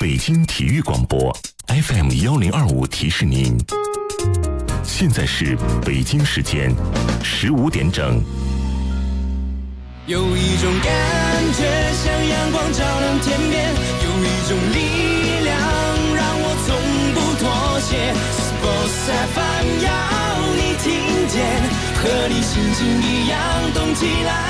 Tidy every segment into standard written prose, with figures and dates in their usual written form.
北京体育广播 FM1025提示您，现在是北京时间15点整。 有一种感觉像阳光照亮天边，有一种力量让我从不妥协。Sports FM 要你听见，和你心情一样动起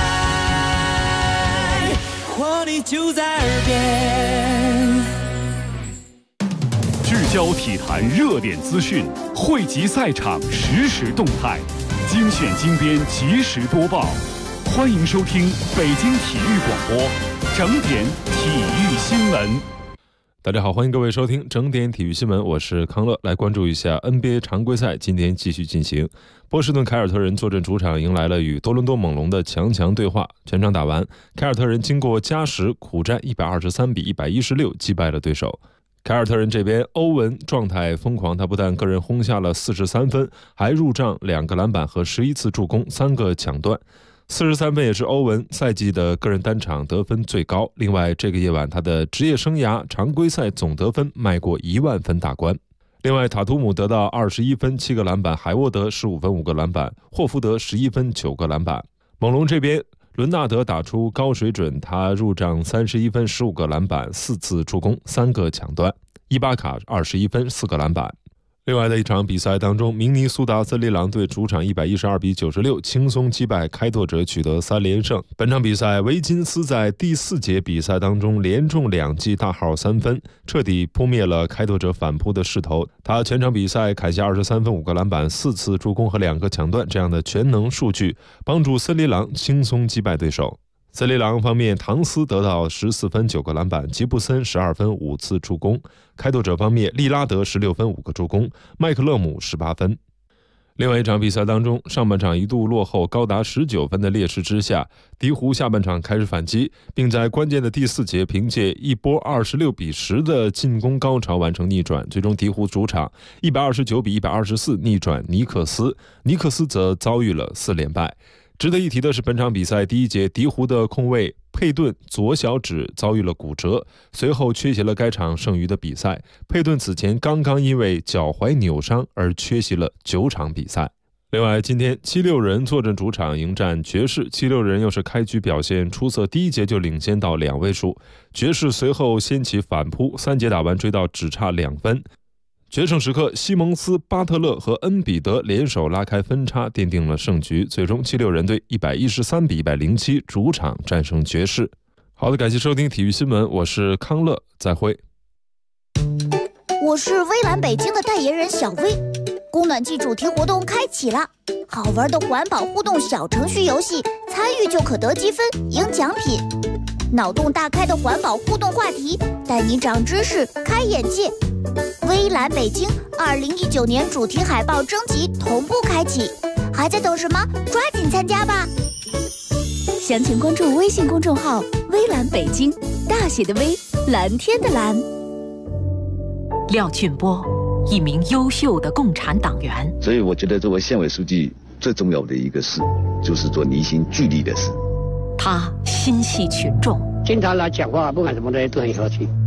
来，活力就在耳边。 聚焦体坛热点资讯，汇集赛场实时动态，精选精编及时播报。欢迎收听北京体育广播整点体育新闻。 大家好，欢迎各位收听整点体育新闻，我是康乐。来关注一下 NBA 常规赛，今天继续进行。波士顿凯尔特人坐镇主场，迎来了与多伦多猛龙的强对话。全场打完，凯尔特人经过加时苦战123比116击败了对手。凯尔特人这边，欧文状态疯狂，他不但个人轰下了43分，还入账2个篮板和11次助攻，3个抢断。43分也是欧文赛季的个人单场得分最高。另外，这个夜晚他的职业生涯常规赛总得分迈过1万分大关。另外，塔图姆得到21分7个篮板，海沃德15分5个篮板，霍福德11分9个篮板。猛龙这边，伦纳德打出高水准，他入账31分15个篮板4次助攻3个抢断。伊巴卡21分4个篮板。另外的一场比赛当中，明尼苏达森林狼队主场112比96轻松击败开拓者，取得3连胜。本场比赛，维金斯在第4节比赛当中连中2记大号3分，彻底扑灭了开拓者反扑的势头。他全场比赛砍下23分5个篮板4次助攻和2个抢断，这样的全能数据帮助森林狼轻松击败对手。森林狼方面，唐斯得到14分9个篮板，吉布森12分5次助攻。开拓者方面，利拉德16分5个助攻，麦克勒姆18分。另外一场比赛当中，上半场一度落后高达19分的劣势之下，鹈鹕下半场开始反击，并在关键的第4节凭借一波26比10的进攻高潮完成逆转，最终鹈鹕主场129比124逆转尼克斯，尼克斯则遭遇了4连败。值得一提的是，本场比赛第1节，鹈鹕的控卫佩顿左小指遭遇了骨折，随后缺席了该场剩余的比赛。佩顿此前刚刚因为脚踝扭伤而缺席了9场比赛。另外，今天76人坐镇主场迎战爵士，76人又是开局表现出色，第1节就领先到2位数，爵士随后掀起反扑，3节打完追到只差2分。决胜时刻，西蒙斯、巴特勒和恩比德联手拉开分差，奠定了胜局。最终76人队113比107主场战胜爵士。好的，感谢收听体育新闻，我是康乐，再会。 我是微蓝北京的代言人小薇。供暖季主题活动开启了，好玩的环保互动小程序游戏，参与就可得积分赢奖品。脑洞大开的环保互动话题，带你长知识开眼界。微蓝北京2019年主题海报征集同步开启，还在等什么？抓紧参加吧！详情关注微信公众号微蓝北京，大写的微，蓝天的蓝。 廖俊波，一名优秀的共产党员， 所以我觉得作为县委书记最重要的一个事，就是做离心聚力的事。 他心系群众， 经常来讲话，不管什么东西都很和气。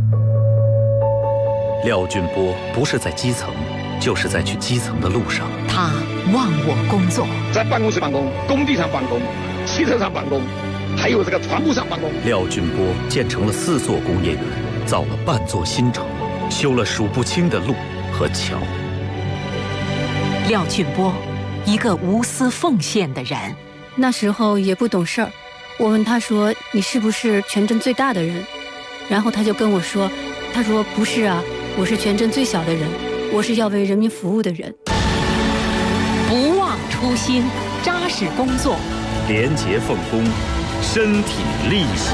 廖俊波不是在基层，就是在去基层的路上。 他忘我工作， 在办公室办公，工地上办公，汽车上办公，还有这个船坞上办公。 廖俊波建成了4座工业园，造了半座新城，修了数不清的路和桥。 廖俊波，一个无私奉献的人。 那时候也不懂事儿，我问他说：“你是不是全镇最大的人？”然后他就跟我说：“他说不是啊，我是全镇最小的人，我是要为人民服务的人。” 不忘初心，扎实工作， 廉洁奉公，身体力行。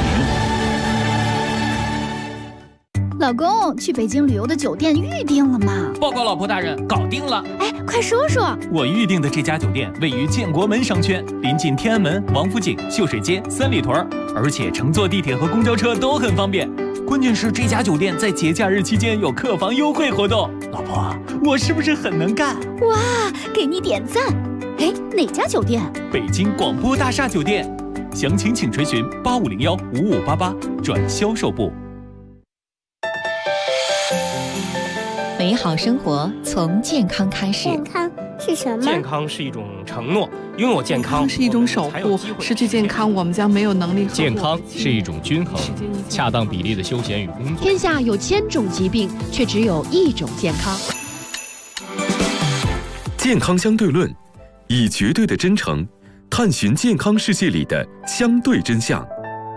老公，去北京旅游的酒店预定了吗？ 报告老婆大人，搞定了。 哎，快说说。 我预定的这家酒店位于建国门商圈，临近天安门、王府井、秀水街、三里屯，而且乘坐地铁和公交车都很方便。关键是这家酒店在节假日期间有客房优惠活动。老婆，我是不是很能干？ 哇，给你点赞。哎，哪家酒店？ 北京广播大厦酒店。详情请垂询8501-5588转销售部。 美好生活从健康开始。 健康是什么？ 健康是一种承诺，拥有健康是一种守护，失去健康我们将没有能力。 健康是一种均衡，恰当比例的休闲与工作。 天下有1000种疾病，却只有1种健康。 健康相对论，以绝对的真诚探寻健康世界里的相对真相。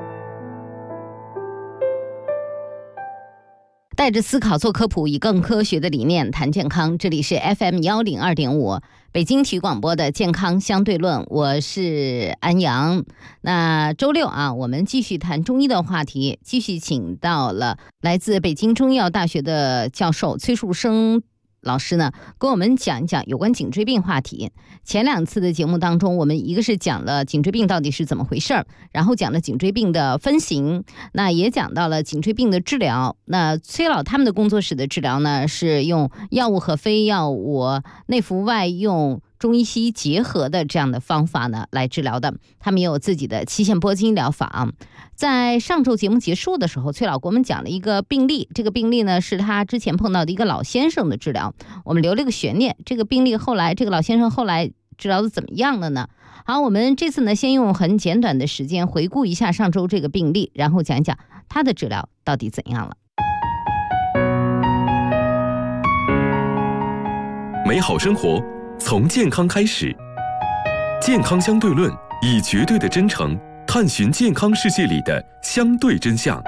带着思考做科普，以更科学的理念谈健康。这里是 FM 102.5北京体育广播的健康相对论，我是安阳。那周六啊，我们继续谈中医的话题，继续请到了来自北京中医药大学的教授崔树生老师呢，跟我们讲一讲有关颈椎病话题。前2次的节目当中，我们一个是讲了颈椎病到底是怎么回事儿，然后讲了颈椎病的分型，那也讲到了颈椎病的治疗。那崔老他们的工作室的治疗呢，是用药物和非药物内服外用中医西医结合的这样的方法呢来治疗的。他们也有自己的期限拨筋疗法。在上周节目结束的时候，崔老给我们讲了一个病例，这个病例呢是他之前碰到的一个老先生的治疗，我们留了个悬念，这个病例后来这个老先生后来治疗的怎么样了呢？好，我们这次呢先用很简短的时间回顾一下上周这个病例，然后讲一讲他的治疗到底怎样了。 美好生活从健康开始，健康相对论，以绝对的真诚探寻健康世界里的相对真相。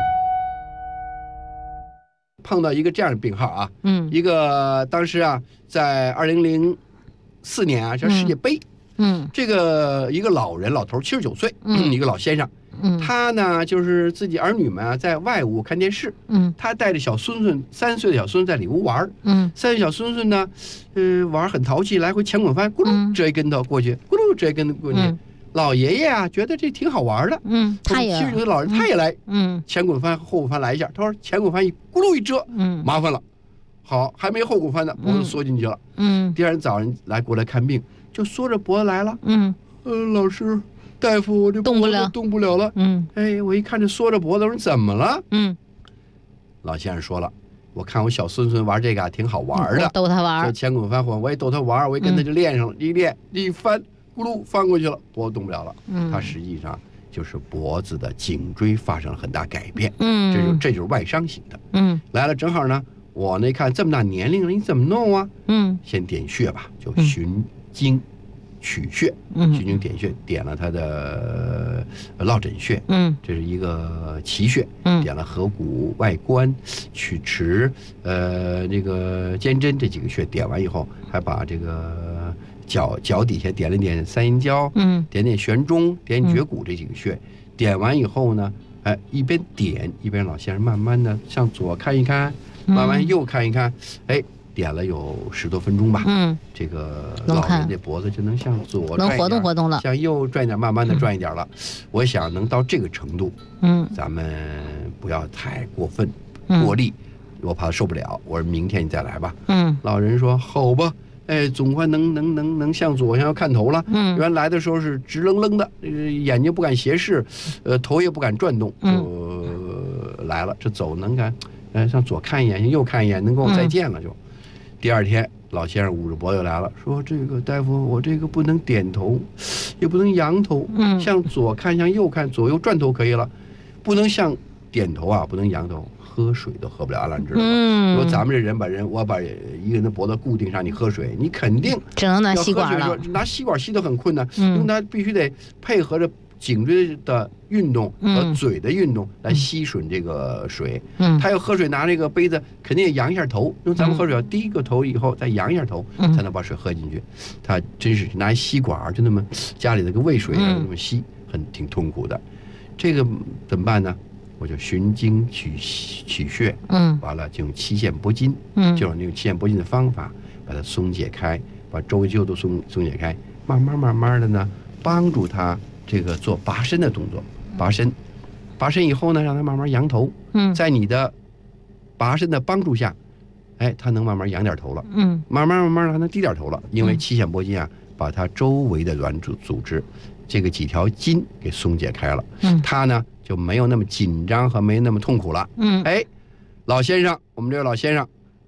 碰到一个这样的病号啊，一个当时啊，在2004年啊，叫世界杯，这个一个老人老头79岁，一个老先生，他呢就是自己儿女们啊在外屋看电视，他带着小孙孙3岁的小孙子在里屋玩，3岁小孙孙呢，玩很淘气，来回前滚翻，咕噜折一跟头过去，咕噜折一跟头过去。老爷爷啊，觉得这挺好玩的，他也79岁老人他也来，前滚翻后滚翻来一下，他说前滚翻咕噜一折，麻烦了，好还没后滚翻呢，脖子缩进去了，第二天早上过来看病，就缩着脖子来了，老师大夫我这动不了了，哎，我一看这缩着脖子，我说怎么了？老先生说了，我看我小孙孙玩这个挺好玩的， 逗他玩， 前滚翻后我也逗他玩，我也跟他就练上了，一练一翻，咕噜翻过去了，脖子动不了了。他实际上就是脖子的颈椎发生了很大改变，这就是外伤型的。来了正好呢，我呢看这么大年龄了，你怎么弄啊？先点穴吧，就循经取穴，循经点穴，点了他的落枕穴，这是一个奇穴，点了合谷、外关、曲池、这个肩针这几个穴，点完以后，还把这个脚底下点了点三阴交，点点悬中，点绝骨这几个穴，点完以后呢，哎，一边点一边老先生慢慢的向左看一看，慢慢右看一看，哎。点了有10多分钟吧，这个老人的脖子就能向左能活动活动了， 向右转一点，慢慢的转一点了。我想能到这个程度，咱们不要太过分过力，我怕他受不了。我说明天你再来吧。老人说好吧，哎，总算能向左向右看头了。原来的时候是直愣愣的，眼睛不敢斜视，头也不敢转动，就来了。这走能敢，向左看一眼，向右看一眼，能跟我再见了就。第二天，老先生捂着脖子来了，说：“这个大夫，我这个不能点头，也不能扬头，向左看，向右看，左右转头可以了，不能像点头啊，不能扬头，喝水都喝不了了，你知道吗？说咱们这人我把一个人的脖子固定上，你喝水，你肯定只能拿吸管了， 拿吸管吸都很困难，因为它必须得配合着颈椎的运动和嘴的运动来吸吮这个水。他要喝水拿那个杯子，肯定也扬一下头。因为咱们喝水要低一个头以后再扬一下头，才能把水喝进去。他真是拿吸管就那么家里那个喂水那么吸，挺痛苦的。这个怎么办呢？我就循经取穴，完了就用期限拨筋，就用那个期限拨筋的方法把它松解开，把周围肌肉都松解开，慢慢的呢帮助他。这个做拔身的动作，拔身以后呢，让他慢慢扬头。在你的拔身的帮助下，哎，他能慢慢扬点头了。慢慢让他低点头了，因为期限拨筋啊，把他周围的软组织，这个几条筋给松解开了。他呢就没有那么紧张和没那么痛苦了。哎，老先生，我们这位老先生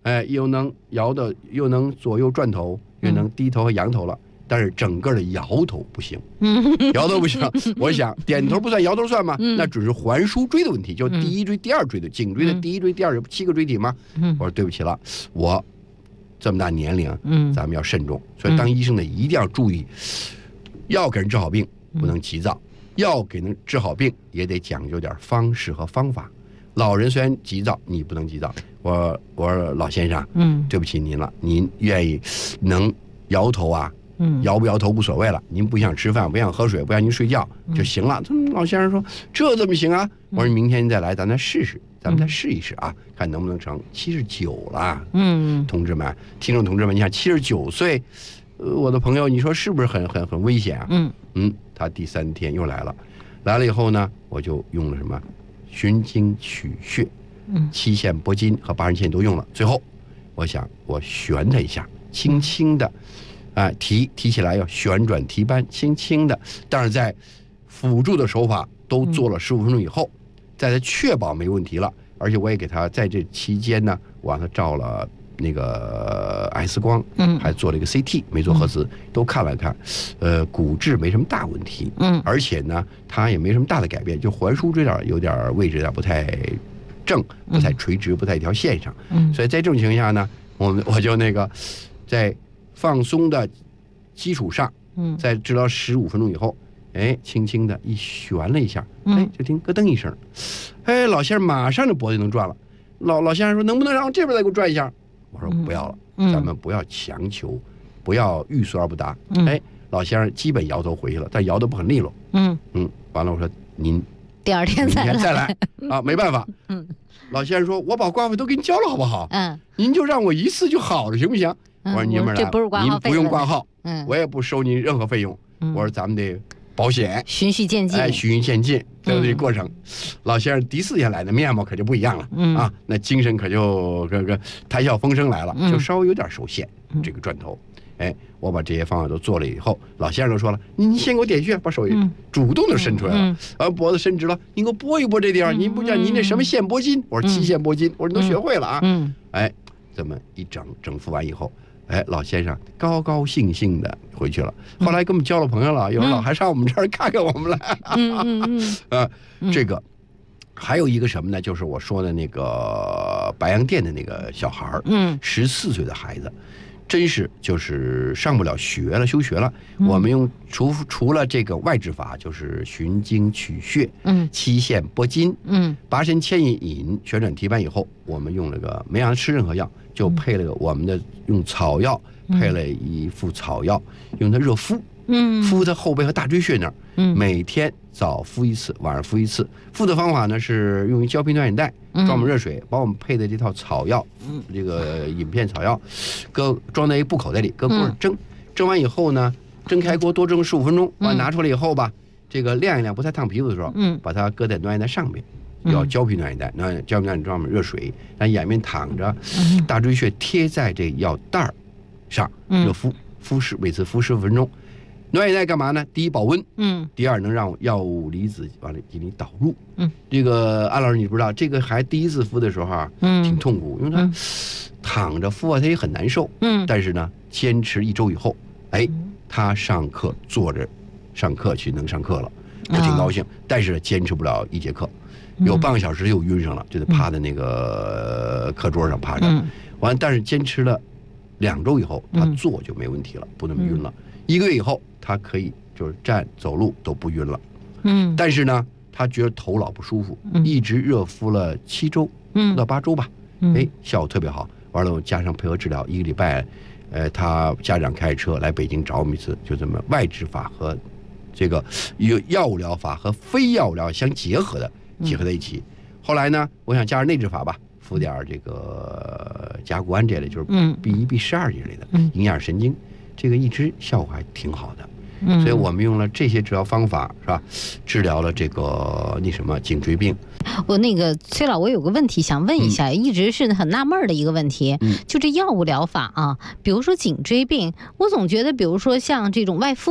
又能摇的，又能左右转头，又能低头和扬头了。但是整个的摇头不行，摇头不行。我想点头不算，摇头算吗？那只是环枢椎的问题，就第一椎、第二椎的颈椎的第一椎、第二椎7个椎体吗？我说对不起了，我这么大年龄，咱们要慎重。所以当医生的一定要注意，要给人治好病不能急躁，要给人治好病也得讲究点方式和方法。老人虽然急躁，你不能急躁。我说老先生，对不起您了，您愿意能摇头啊？摇不摇头无所谓了，您不想吃饭，不想喝水，不让您睡觉就行了。老先生说这怎么行啊？我说明天您再来，咱再试试，咱们再试一试啊，看能不能成。79了，同志们，听众同志们，你看79岁，我的朋友，你说是不是很危险啊？他第3天又来了以后呢，我就用了什么循经取穴，7线拨筋和8人线都用了。最后，我想我旋他一下，轻轻的。提起来要旋转提扳，轻轻的，但是在辅助的手法都做了15分钟以后，在他确保没问题了，而且我也给他在这期间呢，我让他照了那个 X 光，还做了一个 CT， 没做核磁，都看了看，骨质没什么大问题，而且呢，他也没什么大的改变，就环枢椎有点位置不太正，不太垂直，不在一条线上，所以在这种情况下呢，我就那个在放松的基础上，在治疗15分钟以后，轻轻的一旋了一下，就听咯噔一声，老先生马上这脖子就能转了。老先生说能不能让我这边再给我转一下？我说不要了，咱们不要强求，不要欲速而不达。老先生基本摇头回去了，但摇得不很利落。完了我说您第2天再来啊，没办法。老先生说我把挂号费都给你交了好不好？您就让我一次就好了行不行？我说您们来，您不用挂号，我也不收您任何费用。我说咱们得保险， 循序渐进， 循序渐进，这个过程。老先生第4天来的面貌可就不一样了，那精神可就谈笑风生来了，就稍微有点受限，这个转头。我把这些方法都做了以后，老先生都说了，您先给我点穴，把手主动的伸出来了，脖子伸直了，您给我拨一拨这地方，您不叫您那什么线拨筋？我说7线拨筋，我说你都学会了啊，这么一整复完以后。老先生高高兴兴的回去了。后来跟我们交了朋友了，有时候还上我们这儿看看我们来。这个还有一个什么呢？就是我说的那个白洋淀的那个小孩，14岁的孩子，真是就是上不了学了，休学了。我们用除了这个外治法，就是循经取穴，7线拨筋，8神牵引旋转提扳以后，我们用那个没让他吃任何药。就配了我们的用草药，配了一副草药，用它热敷，敷它后背和大椎穴那儿，每天早敷一次，晚上敷一次。敷的方法呢是用于胶皮暖眼袋，装满热水，把我们配的这套草药，这个饮片草药，装在一布口袋里，搁锅上蒸，蒸完以后呢，蒸开锅多蒸15分钟，完拿出来以后吧，这个晾一晾，不太烫皮肤的时候，把它搁在暖眼袋上面。要胶皮暖眼袋，胶皮暖眼袋装满热水，让眼面躺着，大椎穴贴在这药袋上，热敷，每次敷15分钟。暖眼袋干嘛呢？第一保温，第二能让药物离子往里进行导入。这个安老师你不知道，这个还第一次敷的时候啊，挺痛苦，因为他躺着敷啊，他也很难受。但是呢，坚持1周以后，他上课坐着上课去能上课了，我挺高兴。但是坚持不了1节课。有半个小时又晕上了，就得趴在那个课桌上趴着。完，但是坚持了2周以后，他坐就没问题了，不那么晕了。1个月以后，他可以就是站走路都不晕了。但是呢，他觉得头老不舒服，一直热敷了7周到8周吧，效果特别好。完了，加上配合治疗，1个礼拜，他家长开着车来北京找我们一次，就这么外治法和这个有药物疗法和非药物疗法相结合在一起。后来呢，我想加上内治法吧，敷点这个甲钴胺这类，就是 B1、B12这类的营养神经，这个一直效果还挺好的。所以我们用了这些治疗方法，是吧？治疗了这个颈椎病。 我那个崔老，我有个问题想问一下，一直是很纳闷的一个问题，就这药物疗法啊，比如说颈椎病，我总觉得，比如说像这种外敷，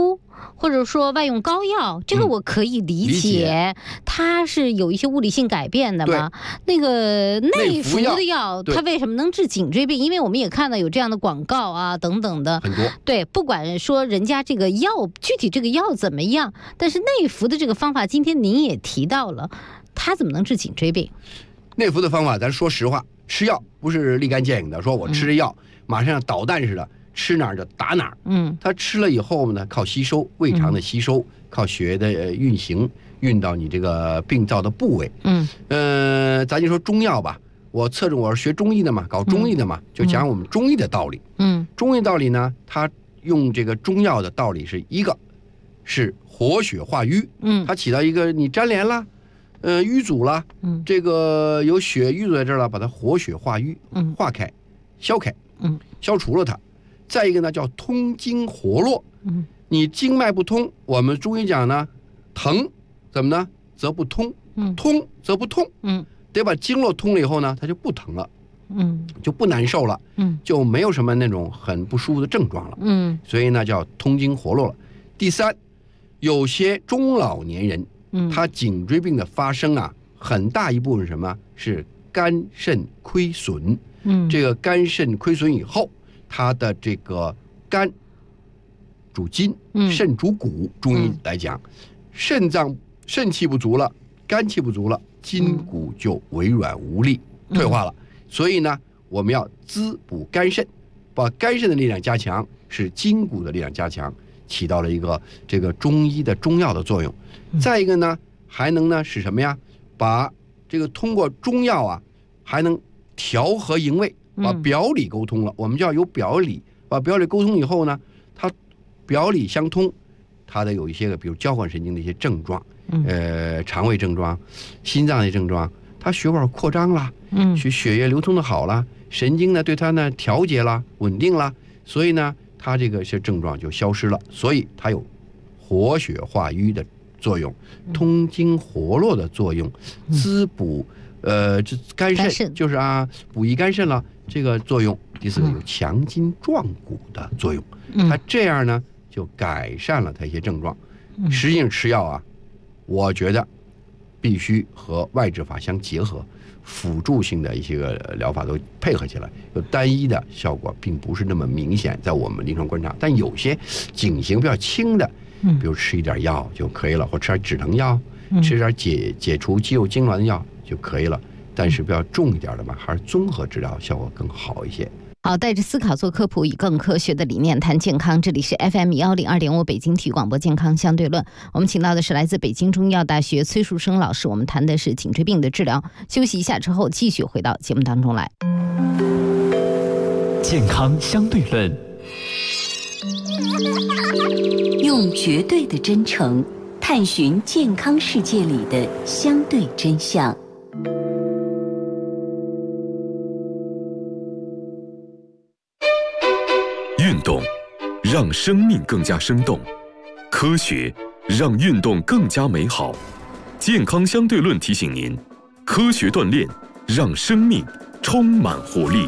或者说外用膏药，这个我可以理解，它是有一些物理性改变的嘛。那个内服的药，它为什么能治颈椎病？因为我们也看到有这样的广告啊，等等的很多。 对，不管说人家这个药具体这个药怎么样，但是内服的这个方法，今天您也提到了，它怎么能治颈椎病？ 内服的方法，咱说实话，吃药不是立竿见影的，说我吃这药马上像导弹似的。吃哪儿就打哪儿，他吃了以后呢，靠吸收，胃肠的吸收，靠血液的运行，运到你这个病灶的部位。咱就说中药吧，我是学中医的嘛，搞中医的嘛，就讲我们中医的道理。中医道理呢，他用这个中药的道理是一个，是活血化瘀。它起到一个你粘连啦，瘀阻啦，这个有血瘀阻在这儿了，把它活血化瘀，化开，消开，消除了它。再一个呢，叫通经活络。你经脉不通，我们中医讲呢，疼怎么呢？则不通，通则不痛。得把经络通了以后呢，它就不疼了，就不难受了，就没有什么那种很不舒服的症状了。所以呢，叫通经活络了。第三，有些中老年人，他颈椎病的发生啊，很大一部分什么是肝肾亏损。这个肝肾亏损以后。它的这个肝主筋，肾主骨。中医来讲，肾气不足了，肝气不足了，筋骨就微软无力，退化了。所以呢，我们要滋补肝肾，把肝肾的力量加强，使筋骨的力量加强，起到了一个这个中医的中药的作用。再一个呢，还能呢使什么呀？把这个通过中药啊，还能调和营卫。把表里沟通了，我们就要有表里，把表里沟通以后呢，它表里相通，它的有一些个，比如交感神经的一些症状，肠胃症状、心脏的症状，它血管扩张啦，血液流通的好啦，神经呢对它呢调节啦、稳定啦，所以呢，它这个些症状就消失了，所以它有活血化瘀的作用，通经活络的作用，滋补。这肝肾就是啊，补益肝肾了，这个作用。第四个有强筋壮骨的作用，它这样呢就改善了它一些症状。实际上吃药啊，我觉得必须和外治法相结合，辅助性的一些个疗法都配合起来，有单一的效果并不是那么明显，在我们临床观察。但有些景型比较轻的，比如吃一点药就可以了，或吃点止疼药，吃点解除肌肉痉挛的药。就可以了，但是不要重一点的嘛，还是综合治疗效果更好一些。 好，带着思考做科普，以更科学的理念谈健康。这里是 FM102.5北京体育广播健康相对论。我们请到的是来自北京中医药大学崔树生老师，我们谈的是颈椎病的治疗。休息一下之后，继续回到节目当中来。 健康相对论， 用绝对的真诚探寻健康世界里的相对真相。 运动让生命更加生动，科学让运动更加美好。健康相对论提醒您，科学锻炼让生命充满活力。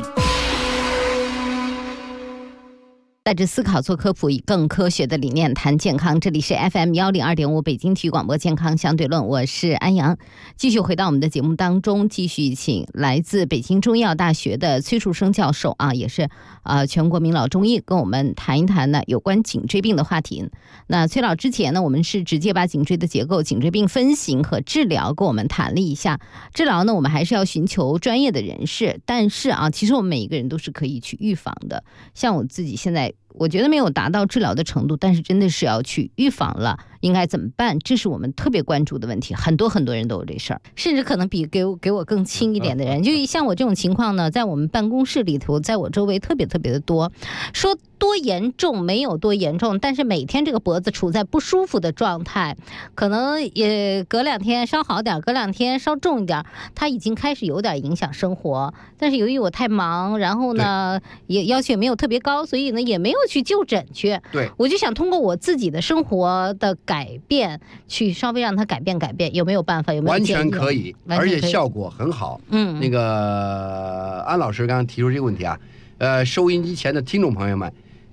带着思考做科普，以更科学的理念谈健康。这里是 FM102.5北京体育广播健康相对论，我是安阳。继续回到我们的节目当中，继续请来自北京中医药大学的崔树生教授啊，也是全国名老中医，跟我们谈一谈呢有关颈椎病的话题。那崔老之前呢，我们是直接把颈椎的结构、颈椎病分型和治疗跟我们谈了一下。治疗呢，我们还是要寻求专业的人士，但是啊，其实我们每一个人都是可以去预防的。像我自己现在，我觉得没有达到治疗的程度，但是真的是要去预防了，应该怎么办？这是我们特别关注的问题。很多人都有这事儿，甚至可能比给我更轻一点的人，就像我这种情况呢，在我们办公室里头，在我周围特别的多。说多严重没有多严重，但是每天这个脖子处在不舒服的状态，可能也隔2天稍好点，隔2天稍重一点，它已经开始有点影响生活。但是由于我太忙，然后呢也要求也没有特别高，所以呢也没有去就诊去。 对， 我就想通过我自己的生活的改变，去稍微让它改变，有没有办法？有没有建议？ 完全可以，而且效果很好。那个安老师刚刚提出这个问题啊，收音机前的听众朋友们，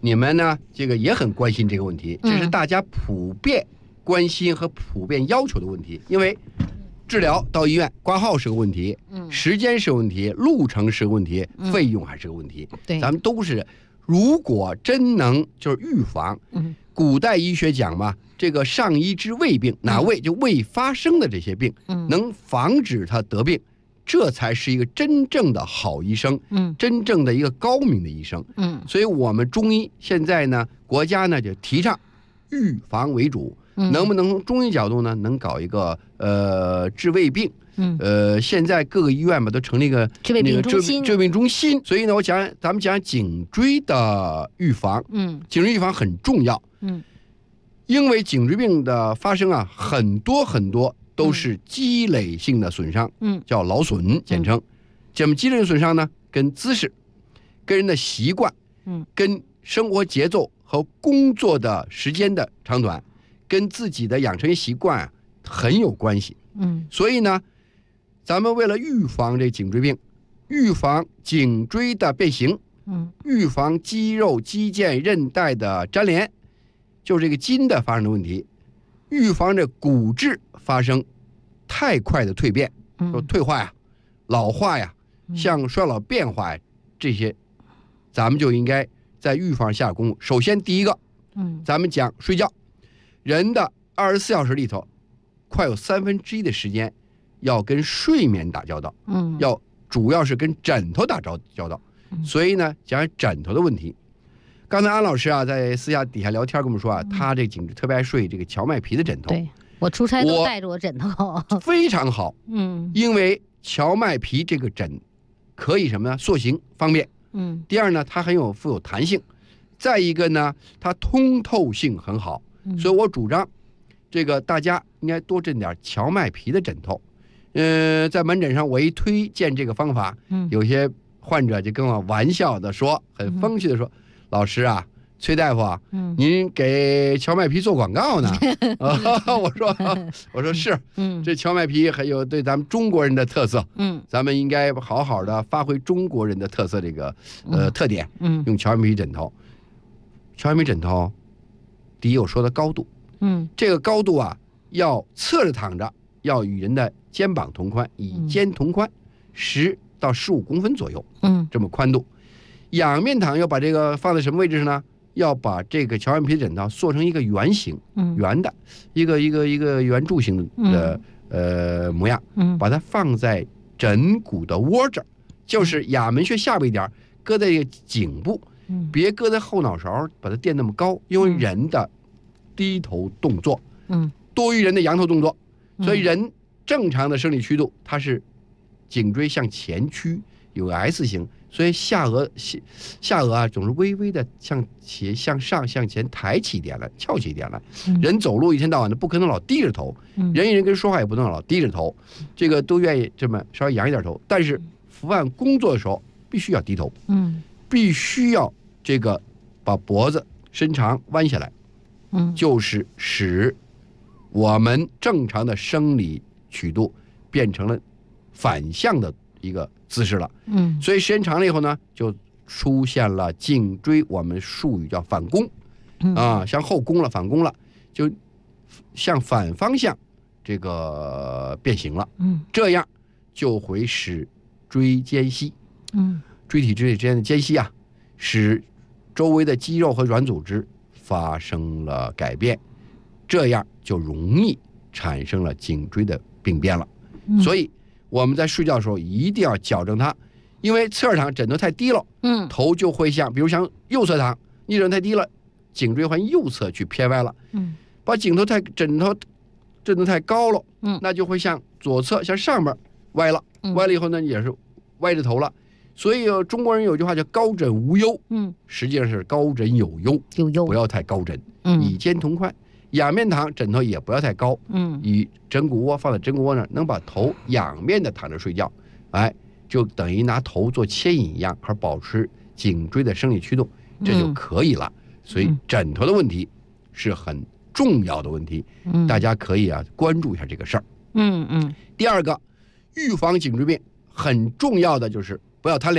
你们呢这个也很关心这个问题，这是大家普遍关心和普遍要求的问题。因为治疗到医院挂号是个问题，时间是个问题，路程是个问题，费用还是个问题。 对， 咱们都是，如果真能就是预防，古代医学讲嘛，这个上医治未病，哪位就未发生的这些病，能防止他得病，这才是一个真正的好医生，真正的一个高明的医生。所以我们中医现在呢，国家呢就提倡预防为主。能不能从中医角度呢，能搞一个治未病？现在各个医院吧都成立一个治未病中心。所以呢，咱们讲颈椎的预防，颈椎预防很重要。因为颈椎病的发生啊，很多都是积累性的损伤，叫劳损，简称。怎么积累性损伤呢？跟姿势、跟人的习惯，跟生活节奏和工作的时间的长短。跟自己的养成习惯啊很有关系，所以呢，咱们为了预防这颈椎病，预防颈椎的变形，预防肌肉、肌腱、韧带的粘连，就是这个筋的发生的问题，预防这骨质发生太快的蜕变，退化呀、老化呀、像衰老变化呀，这些，咱们就应该在预防下功夫。首先第一个，咱们讲睡觉。人的24小时里头，快有1/3的时间要跟睡眠打交道，主要是跟枕头打交道。所以呢，讲枕头的问题。刚才安老师啊，在私下底下聊天跟我们说啊，他这颈椎特别爱睡这个荞麦皮的枕头。 对，我出差都带着我枕头， 非常好。因为荞麦皮这个枕可以什么呢？塑形方便。第二呢，它富有弹性。再一个呢，它通透性很好。所以我主张，这个大家应该多枕点荞麦皮的枕头。在门诊上我一推荐这个方法，有些患者就跟我玩笑的说，很风趣的说：“老师啊，崔大夫啊，您给荞麦皮做广告呢？”我说是，这荞麦皮还有对咱们中国人的特色，咱们应该好好的发挥中国人的特色这个特点，用荞麦皮枕头。荞麦皮枕头。第一，我说的高度，这个高度啊，要侧着躺着，要与人的肩膀同宽，以肩同宽，10到15公分左右，这么宽度。仰面躺要把这个放在什么位置呢？要把这个荞麦皮枕头做成一个圆形，圆的一个圆柱形的模样，把它放在枕骨的窝这儿，就是哑门穴下边一点，搁在这个颈部。别搁在后脑勺，把它垫那么高，因为人的低头动作，多于人的仰头动作，所以人正常的生理曲度，它是颈椎向前屈，有 S 型，所以下颚啊总是微微的向上向前抬起一点来，翘起一点来。人走路一天到晚的不可能老低着头，人与人跟说话也不能老低着头，这个都愿意这么稍微扬一点头，但是伏案工作的时候必须要低头，必须要。这个把脖子伸长弯下来，就是使我们正常的生理曲度变成了反向的一个姿势了。所以时间长了以后呢，就出现了颈椎，我们术语叫反弓，向后弓了，反弓了，就向反方向这个变形了。这样就会使椎间隙，椎体之间的间隙啊，使周围的肌肉和软组织发生了改变，这样就容易产生了颈椎的病变了。所以我们在睡觉的时候一定要矫正它，因为侧躺枕头太低了，头就会比如像右侧躺，你枕头太低了，颈椎往右侧去偏歪了，把枕头太高了，那就会向左侧向上边歪了，歪了以后呢也是歪着头了。所以中国人有句话叫高枕无忧，实际上是高枕有忧，不要太高枕，以肩同宽。仰面躺枕头也不要太高，以枕骨窝放在枕骨窝那儿，能把头仰面的躺着睡觉，就等于拿头做牵引一样，而保持颈椎的生理驱动，这就可以了。所以枕头的问题是很重要的问题，大家可以关注一下这个事儿。第二个，预防颈椎病很重要的就是不要贪凉。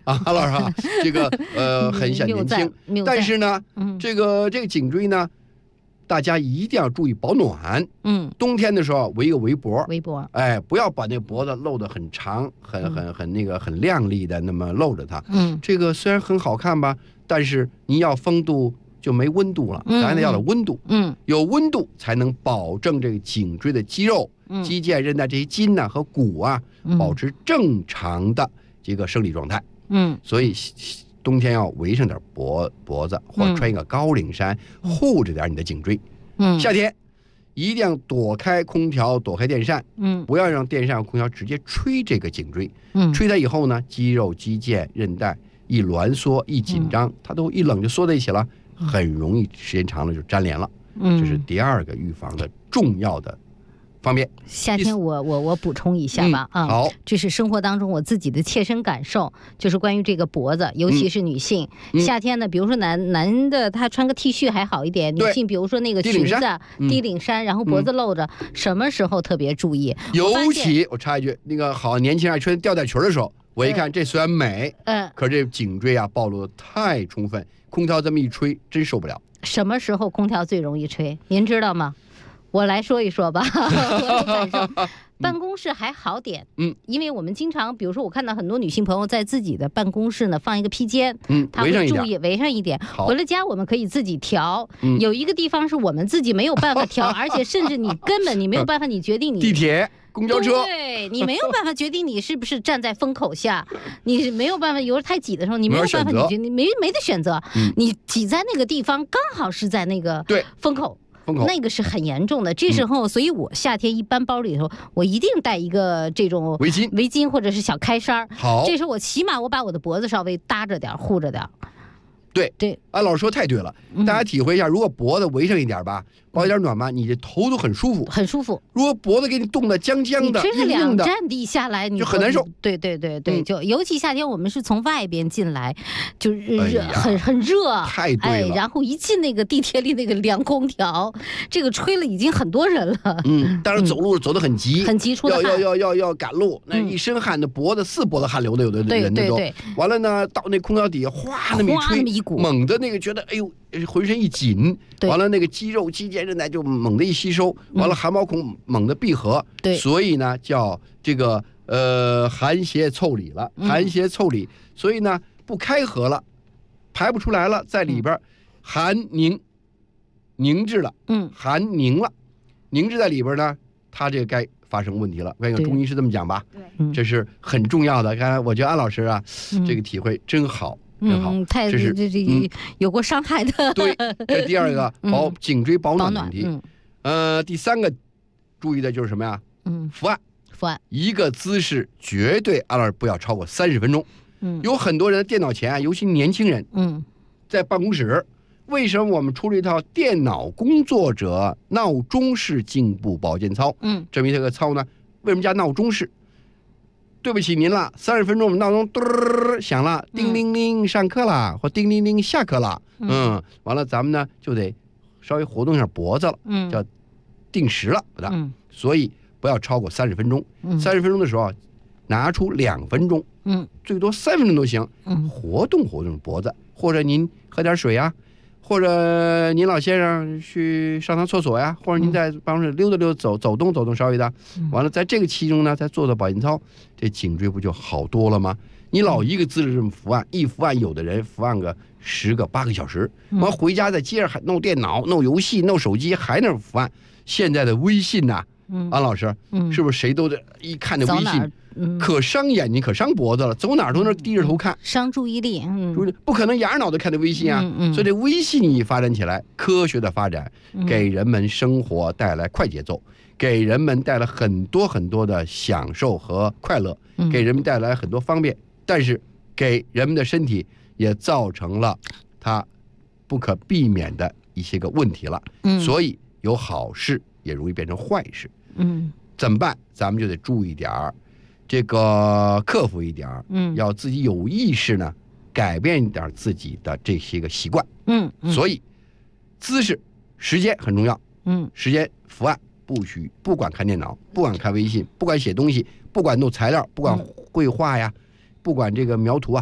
啊，老师啊，这个很显年轻，但是呢，这个颈椎呢，大家一定要注意保暖。冬天的时候围一个围脖，哎，不要把那脖子露得很长，很亮丽的那么露着它。这个虽然很好看吧，但是你要风度就没温度了，咱得要有温度。有温度才能保证这个颈椎的肌肉、肌腱、韧带这些筋呢和骨啊，保持正常的这个生理状态。所以冬天要围上点脖子，或者穿一个高领衫，护着点你的颈椎。夏天一定要躲开空调，躲开电扇。不要让电扇和空调直接吹这个颈椎。吹它以后呢，肌肉、肌腱、韧带一挛缩、一紧张，它都一冷就缩在一起了，很容易时间长了就粘连了。这是第二个预防的重要的方面。 夏天我补充一下吧。 好， 这是生活当中我自己的切身感受，就是关于这个脖子，尤其是女性。夏天呢，比如说男的他穿个 T 恤还好一点，女性比如说那个裙子低领衫，然后脖子露着，什么时候特别注意？ 尤其我插一句，那个好年轻人爱穿吊带裙的时候，我一看这虽然美，可是这颈椎啊暴露的太充分，空调这么一吹，真受不了。 什么时候空调最容易吹？您知道吗？我来说一说吧。办公室还好点，因为我们经常，比如说我看到很多女性朋友在自己的办公室呢放一个披肩，她会注意围上一点。回了家我们可以自己调，有一个地方是我们自己没有办法调，而且甚至你根本没有办法，你决定你地铁、公交车， 对你没有办法决定你是不是站在风口下，你是没有办法，有时候太挤的时候你没有办法，你没得选择，你挤在那个地方刚好是在那个风口。那个是很严重的，这时候，所以我夏天一般包里头，我一定带一个这种围巾或者是小开衫。 好， 这时候我起码我把我的脖子稍微搭着点，护着点。 对，安老师说太对了，大家体会一下，如果脖子围上一点吧，保一点暖吧，你这头都很舒服， 很舒服。 如果脖子给你冻得僵的、硬的， 真是两站地下来，你就很难受。 对，就尤其夏天，我们是从外边进来，就是热，很热， 太对了。 然后一进那个地铁里那个凉空调，这个吹了已经很多人了。 当然走路走得很急， 出的汗， 要赶路，那一身汗的脖子4脖子汗流的，有的人都。完了呢，到那空调底下，哗那么一吹。猛的那个觉得哎呦浑身一紧，完了那个肌肉肌腱韧带就猛的一吸收，完了汗毛孔猛的闭合，所以呢叫这个寒邪凑里了，寒邪凑里，所以呢不开合了，排不出来了，在里边寒凝滞了，寒凝了，凝滞在里边呢，它这个该发生问题了。外个中医是这么讲吧？这是很重要的。刚才我觉得安老师啊，这个体会真好。 太这有过伤害的。 对，这第二个颈椎保暖问题。第三个注意的就是什么呀？伏案。一个姿势绝对安老师不要超过30分钟。有很多人电脑前啊，尤其年轻人，在办公室，为什么我们出了一套电脑工作者闹钟式颈部保健操？这么一个操呢，为什么加闹钟式？对不起您了，30分钟我们闹钟嘟响了，叮铃铃上课了，或叮铃铃下课了。完了咱们呢就得稍微活动一下脖子了，叫定时了，所以不要超过30分钟。30分钟的时候拿出2分钟，最多3分钟都行，活动脖子，或者您喝点水啊，或者您老先生去上趟厕所呀，或者您在办公室溜达溜达走动稍微的，完了在这个期中呢再做保健操，这颈椎不就好多了吗？你老一个姿势这么伏案，一伏案有的人伏案个10个8个小时，完回家再接着还弄电脑弄游戏弄手机还那伏案。现在的微信呐，安老师，是不是谁都得一看那微信？可伤眼睛可伤脖子了，走哪儿都那低着头看， 伤注意力。 不可能仰着脑袋看的微信啊。所以这微信一发展起来，科学的发展给人们生活带来快节奏，给人们带来很多很多的享受和快乐，给人们带来很多方便，但是给人们的身体也造成了它不可避免的一些个问题了。所以有好事也容易变成坏事。怎么办？咱们就得注意点儿，这个克服一点儿，要自己有意识呢，改变一点自己的这些个习惯。所以姿势、时间很重要。时间伏案不管看电脑，不管看微信，不管写东西，不管弄材料，不管绘画呀，不管这个描图啊，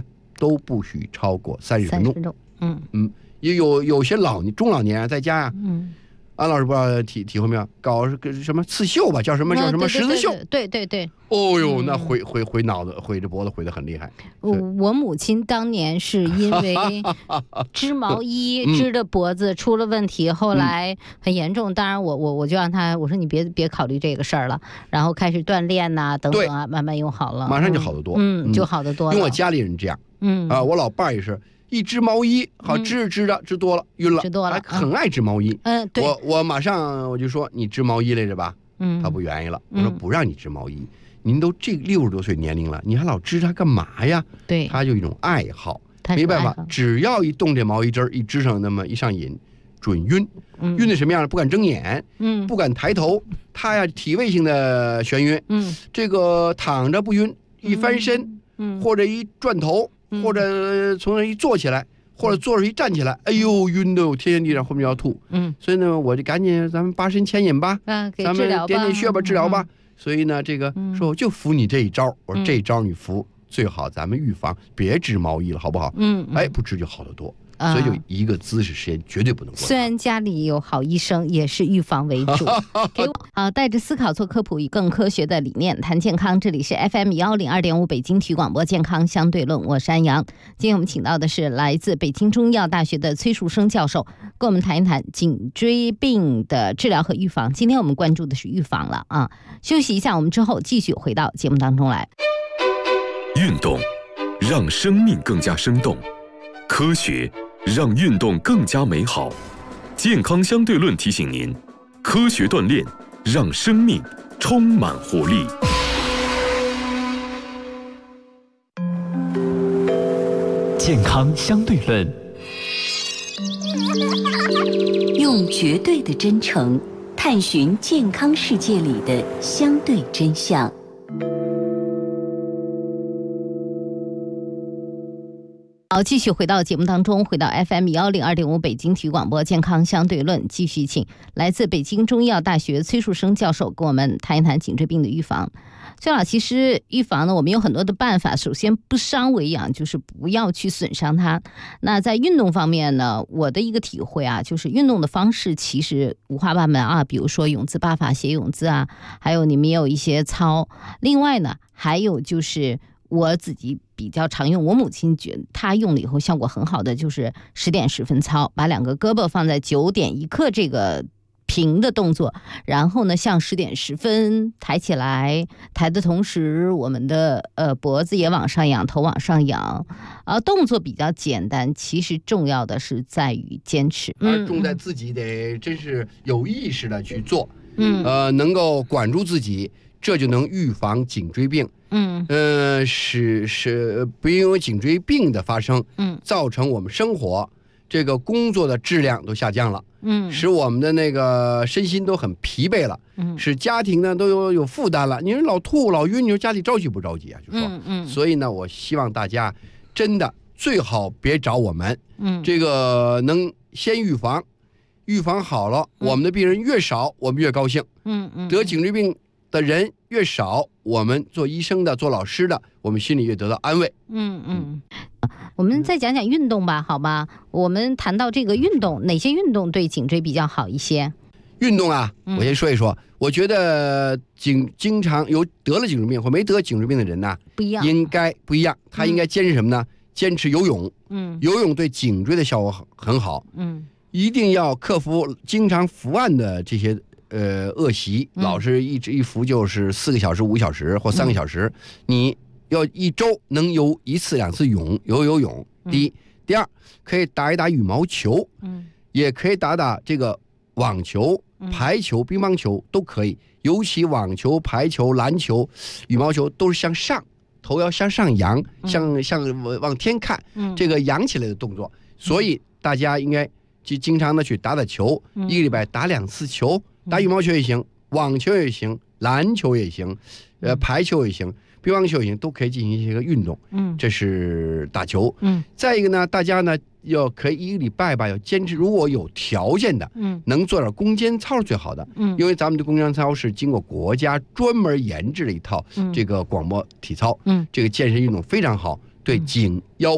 都不许超过30分钟。有些中老年在家呀，安老师不知道体会没有？搞个什么刺绣吧，叫什么十字绣？ 对。 哦呦，那毁脑子，毁着脖子，毁得很厉害。 我母亲当年是因为织毛衣织的脖子出了问题，后来很严重。当然我就让她，我说你别考虑这个事儿了，然后开始锻炼呐，等等啊，慢慢用好了， 马上就好得多。 就好得多了。 因为我家里人这样，我老伴也是。一织毛衣，好织多了，晕了，还很爱织毛衣。 对， 我马上我就说你织毛衣来着吧，他不愿意了。我说不让你织毛衣，您都这60多岁年龄了，你还老织它干嘛呀？ 对， 他就一种爱好，没办法，只要一动这毛衣针一织上那么一上瘾，准晕。晕的什么样？不敢睁眼，不敢抬头，他呀体位性的眩晕。这个躺着不晕，一翻身，或者一转头。或者从那一坐起来，或者坐着一站起来，哎呦，晕的天地上，后面要吐。所以呢，我就赶紧咱们拔身牵引吧，咱们点穴吧，治疗吧。所以呢，这个说我就服你这一招，我说这一招你服，最好咱们预防，别织毛衣了，好不好？不织就好得多。所以就一个姿势时间绝对不能过。 虽然家里有好医生，也是预防为主。带着思考做科普，以更科学的理念谈健康。这里是 FM102.5北京体育广播健康相对论，我是安阳。今天我们请到的是来自北京中医药大学的崔树生教授，跟我们谈一谈颈椎病的治疗和预防。今天我们关注的是预防了啊。休息一下，我们之后继续回到节目当中来。 运动让生命更加生动，科学让运动更加美好。健康相对论提醒您，科学锻炼让生命充满活力。 健康相对论， 用绝对的真诚探寻健康世界里的相对真相。 好，继续回到节目当中，回到 FM102.5北京体育广播健康相对论，继续请来自北京中医药大学崔树生教授跟我们谈一谈颈椎病的预防。崔老，其实预防呢，我们有很多的办法。首先，不伤为养，就是不要去损伤它。那在运动方面呢，我的一个体会啊，就是运动的方式其实五花八门啊，比如说泳姿8法写泳姿啊，还有你们也有一些操。另外呢，还有就是我自己比较常用，我母亲觉得她用了以后效果很好的，就是10点10分操，把2个胳膊放在9点1刻这个平的动作，然后呢向10点10分抬起来，抬的同时我们的脖子也往上仰，头往上仰，动作比较简单，其实重要的是在于坚持， 而重在自己得真是有意识的去做，能够管住自己，这就能预防颈椎病。是不因为颈椎病的发生，造成我们生活这个工作的质量都下降了，使我们的那个身心都很疲惫了，使家庭呢都有负担了。你说老吐老晕，你说家里着急不着急啊？就说，所以呢，我希望大家真的最好别找我们，这个能先预防，预防好了，我们的病人越少，我们越高兴，得颈椎病的人越少，我们做医生的、做老师的，我们心里越得到安慰。 我们再讲讲运动吧，好吧？我们谈到这个运动，哪些运动对颈椎比较好一些？ 运动啊，我先说一说。我觉得经常有得了颈椎病或没得颈椎病的人呢， 不一样， 应该不一样。他应该坚持什么呢？坚持游泳。游泳对颈椎的效果很好。一定要克服经常伏案的这些恶习，老是一伏就是4个小时、5个小时或3个小时，你要1周能游1次2次泳，游泳。第一，第二，可以打一打羽毛球，也可以打打这个网球、排球、乒乓球都可以。尤其网球、排球、篮球、羽毛球都是向上，头要向上扬，向往天看，这个扬起来的动作。所以大家应该经常的去打打球，一个礼拜打2次球。打羽毛球也行，网球也行，篮球也行，排球也行，乒乓球也行，都可以进行一些个运动。这是打球。再一个呢，大家呢可以一个礼拜吧，要坚持。如果有条件的，能做点弓肩操是最好的。因为咱们的弓肩操是经过国家专门研制的一套这个广播体操。这个健身运动非常好，对颈腰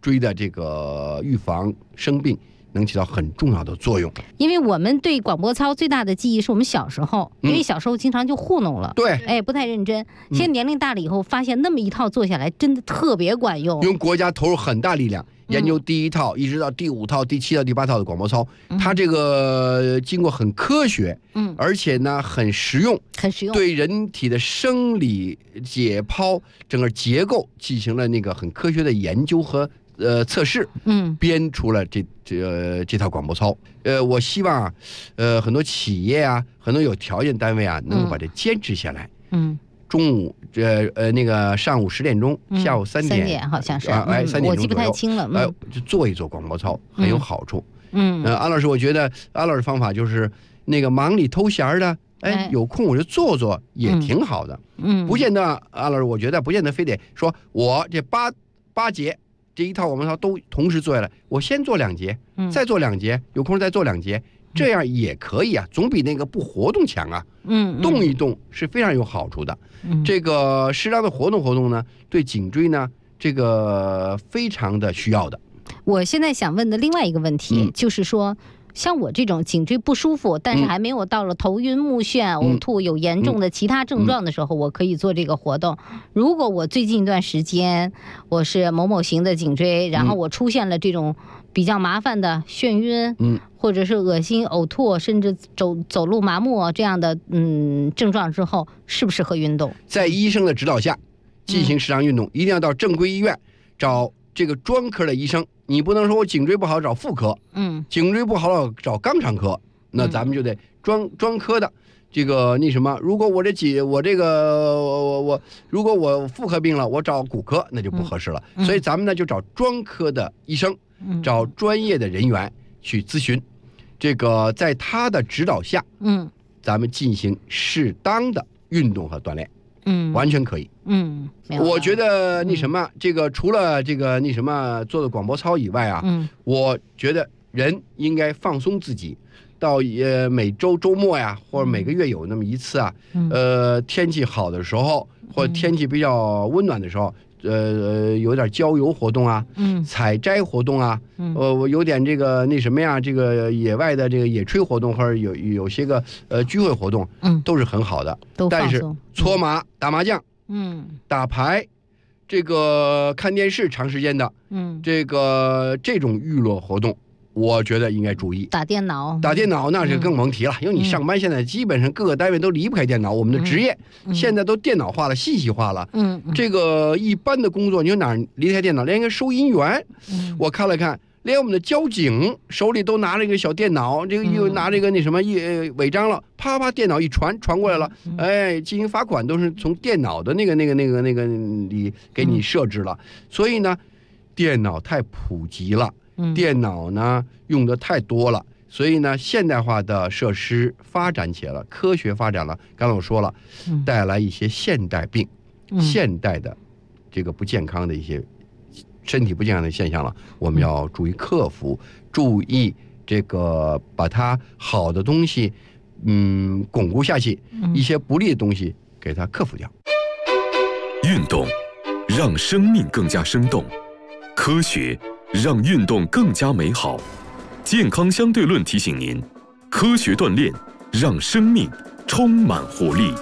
椎的这个预防生病能起到很重要的作用。 因为我们对广播操最大的记忆是我们小时候，因为小时候经常就糊弄了， 对， 哎，不太认真。现在年龄大了以后，发现那么一套做下来，真的特别管用。 因为国家投入很大力量研究第1套一直到第5套、第7套、第8套的广播操，它这个经过很科学，而且呢很实用，对人体的生理、解剖整个结构进行了那个很科学的研究和测试，编出了这套广播操。我希望啊，很多企业啊，很多有条件单位啊，能够把这坚持下来。中午那个上午10点钟，下午3点好像是 3点钟我记不太清了。 就做一做广播操，很有好处。安老师，我觉得安老师方法就是那个忙里偷闲的，有空我就做做，也挺好的。不见得安老师，我觉得不见得非得说我这八节这一套广播操都同时做下来，我先做2节，再做2节，有空再做2节。这样也可以啊，总比那个不活动强啊。动一动是非常有好处的。这个适当的活动呢，对颈椎呢，这个非常的需要的。 我现在想问的另外一个问题，就是说，像我这种颈椎不舒服，但是还没有到了头晕目眩、呕吐有严重的其他症状的时候，我可以做这个活动。如果我最近一段时间我是某某型的颈椎，然后我出现了这种比较麻烦的眩晕，或者是恶心、呕吐，甚至走路麻木这样的症状之后，适不适合运动？ 在医生的指导下进行适当运动，一定要到正规医院找这个专科的医生。你不能说我颈椎不好找妇科，颈椎不好找肛肠科，那咱们就得专科的这个那什么。如果如果我妇科病了，我找骨科那就不合适了。所以咱们呢就找专科的医生，找专业的人员去咨询，这个在他的指导下，咱们进行适当的运动和锻炼。完全可以。我觉得那什么，这个除了这个那什么做的广播操以外啊，我觉得人应该放松自己，到每周末呀，或者每个月有那么一次啊，天气好的时候，或者天气比较温暖的时候，有点郊游活动啊，采摘活动啊，我有点这个那什么呀，这个野外的这个野炊活动，或者有些个聚会活动，都是很好的。但是搓麻、打麻将，打牌，这个看电视长时间的，这种娱乐活动，我觉得应该注意。 打电脑那是更甭提了，因为你上班现在基本上各个单位都离不开电脑，我们的职业现在都电脑化了、信息化了。这个一般的工作，你说哪离开电脑？连个收银员，我看了看，连我们的交警手里都拿着一个小电脑，这个又拿这个那什么违章了，啪啪电脑一传过来了，进行罚款都是从电脑的那个里给你设置了。所以呢，电脑太普及了。电脑呢用的太多了，所以呢现代化的设施发展起来了，科学发展了，刚才我说了，带来一些现代病，现代的这个不健康的一些身体不健康的现象了，我们要注意克服，注意这个把它好的东西巩固下去，一些不利的东西给它克服掉。 运动让生命更加生动，科学让运动更加美好。健康相对论提醒您，科学锻炼让生命充满活力。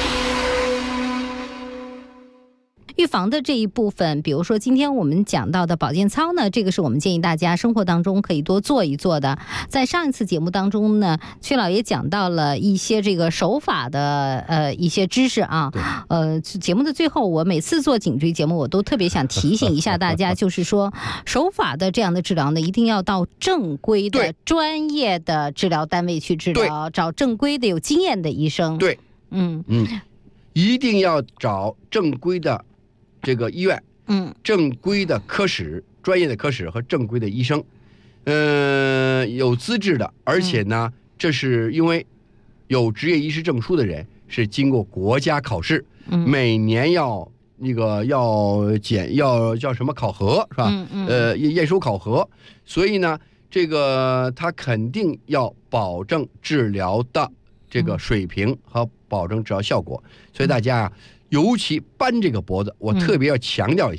预防的这一部分，比如说今天我们讲到的保健操呢，这个是我们建议大家生活当中可以多做一做的。在上一次节目当中呢，薛老爷讲到了一些这个手法的一些知识啊。节目的最后，我每次做颈椎节目，我都特别想提醒一下大家，就是说手法的这样的治疗呢，一定要到正规的专业的治疗单位去治疗，找正规的有经验的医生。 对，一定要找正规的这个医院，正规的科室、专业的科室和正规的医生，有资质的，而且呢，这是因为有职业医师证书的人是经过国家考试，每年要叫什么考核是吧？验收考核，所以呢，这个他肯定要保证治疗的这个水平和保证治疗效果，所以大家啊。尤其扳这个脖子，我特别要强调一下，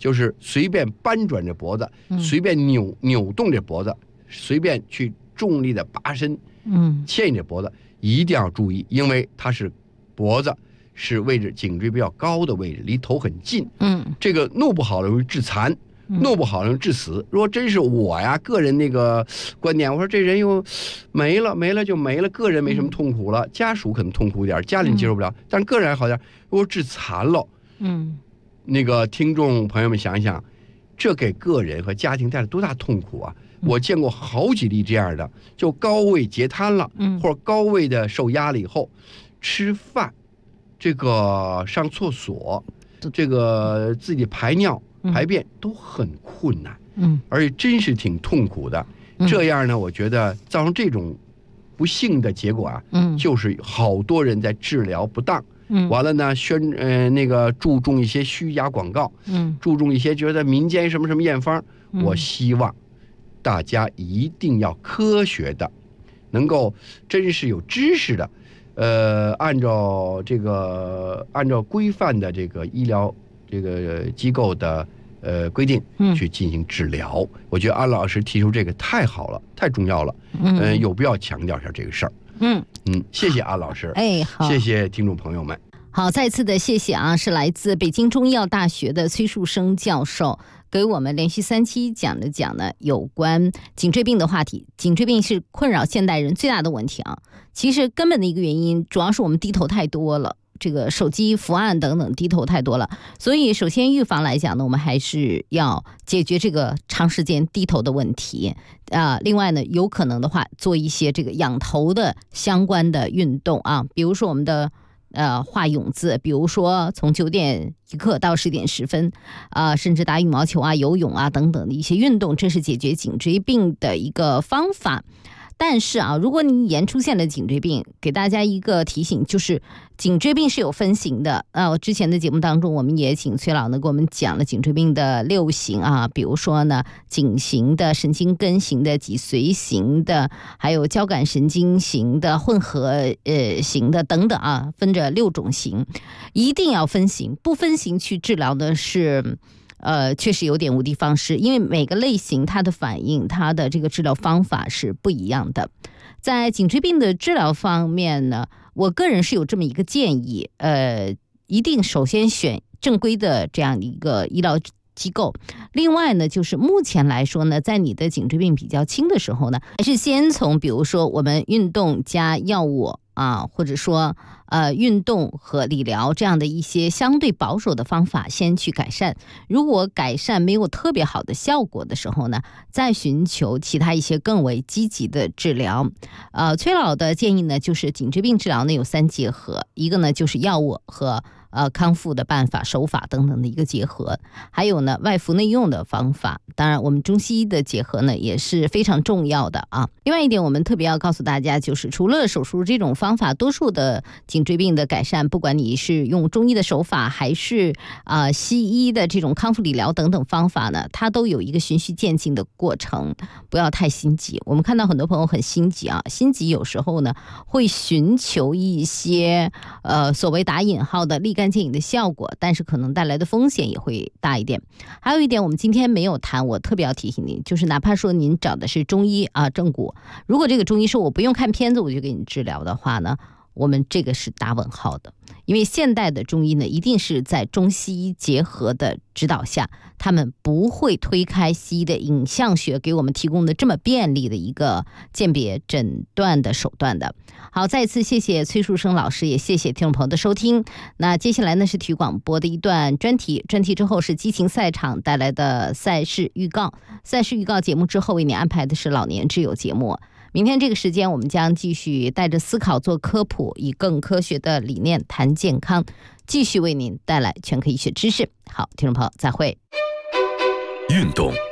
就是随便扳转着脖子，随便扭动着脖子，随便去重力的拔伸，牵引着脖子，一定要注意，因为它是脖子是位置颈椎比较高的位置，离头很近，这个弄不好容易致残。弄不好容易致死。如果真是我呀，个人那个观点，我说这人又没了就没了，个人没什么痛苦了，家属可能痛苦一点，家里人接受不了，但个人还好点。如果致残了，那个听众朋友们想一想，这给个人和家庭带来多大痛苦啊！我见过好几例这样的，就高位截瘫了，或者高位的受压了以后，吃饭，这个上厕所，这个自己排尿。排便都很困难，而且真是挺痛苦的。这样呢，我觉得造成这种不幸的结果啊，就是好多人在治疗不当，完了呢那个注重一些虚假广告，注重一些觉得民间什么什么验方。我希望大家一定要科学的，能够真是有知识的，按照规范的这个医疗。这个机构的规定去进行治疗，我觉得安老师提出这个太好了，太重要了，有必要强调一下这个事儿。谢谢安老师，好，谢谢听众朋友们。 好，再次的谢谢啊，是来自北京中医药大学的崔树生教授给我们连续3期讲呢有关颈椎病的话题。颈椎病是困扰现代人最大的问题啊，其实根本的一个原因主要是我们低头太多了。这个手机伏案等等低头太多了，所以首先预防来讲呢，我们还是要解决这个长时间低头的问题另外呢，有可能的话做一些这个仰头的相关的运动啊，比如说我们的画泳字，比如说从9点1刻到10点10分甚至打羽毛球啊、游泳啊等等的一些运动，这是解决颈椎病的一个方法。但是啊，如果你已然出现了颈椎病，给大家一个提醒，就是颈椎病是有分型的。之前的节目当中，我们也请崔老呢给我们讲了颈椎病的6型啊，比如说呢，颈型的、神经根型的、脊髓型的，还有交感神经型的、混合型的等等啊，分着6种型，一定要分型，不分型去治疗的是。确实有点无的放矢，因为每个类型它的反应，它的这个治疗方法是不一样的。在颈椎病的治疗方面呢，我个人是有这么一个建议，一定首先选正规的这样一个医疗机构。另外呢，就是目前来说呢，在你的颈椎病比较轻的时候呢，还是先从比如说我们运动加药物或者说运动和理疗这样的一些相对保守的方法先去改善。如果改善没有特别好的效果的时候呢，再寻求其他一些更为积极的治疗。崔老的建议呢，就是颈椎病治疗呢有3结合，一个呢就是药物和康复的办法、手法等等的一个结合，还有呢外服内用的方法。当然我们中西医的结合呢也是非常重要的啊。另外一点我们特别要告诉大家，就是除了手术这种方法，多数的颈椎病的改善，不管你是用中医的手法还是西医的这种康复理疗等等方法呢，它都有一个循序渐进的过程，不要太心急。我们看到很多朋友很心急啊，心急有时候呢会寻求一些所谓打引号的立竿见影的效果，但是可能带来的风险也会大一点。还有一点我们今天没有谈，我特别要提醒您，就是哪怕说您找的是中医正骨，如果这个中医说我不用看片子我就给你治疗的话呢，我们这个是打问号的。因为现代的中医呢，一定是在中西医结合的指导下，他们不会推开西医的影像学给我们提供的这么便利的一个鉴别诊断的手段的。好，再一次谢谢崔树生老师，也谢谢听众朋友的收听。那接下来呢是体育广播的一段专题之后是激情赛场带来的赛事预告节目之后为你安排的是老年之友节目。明天这个时间我们将继续带着思考做科普，以更科学的理念谈健康，继续为您带来全科医学知识。好，听众朋友再会。 运动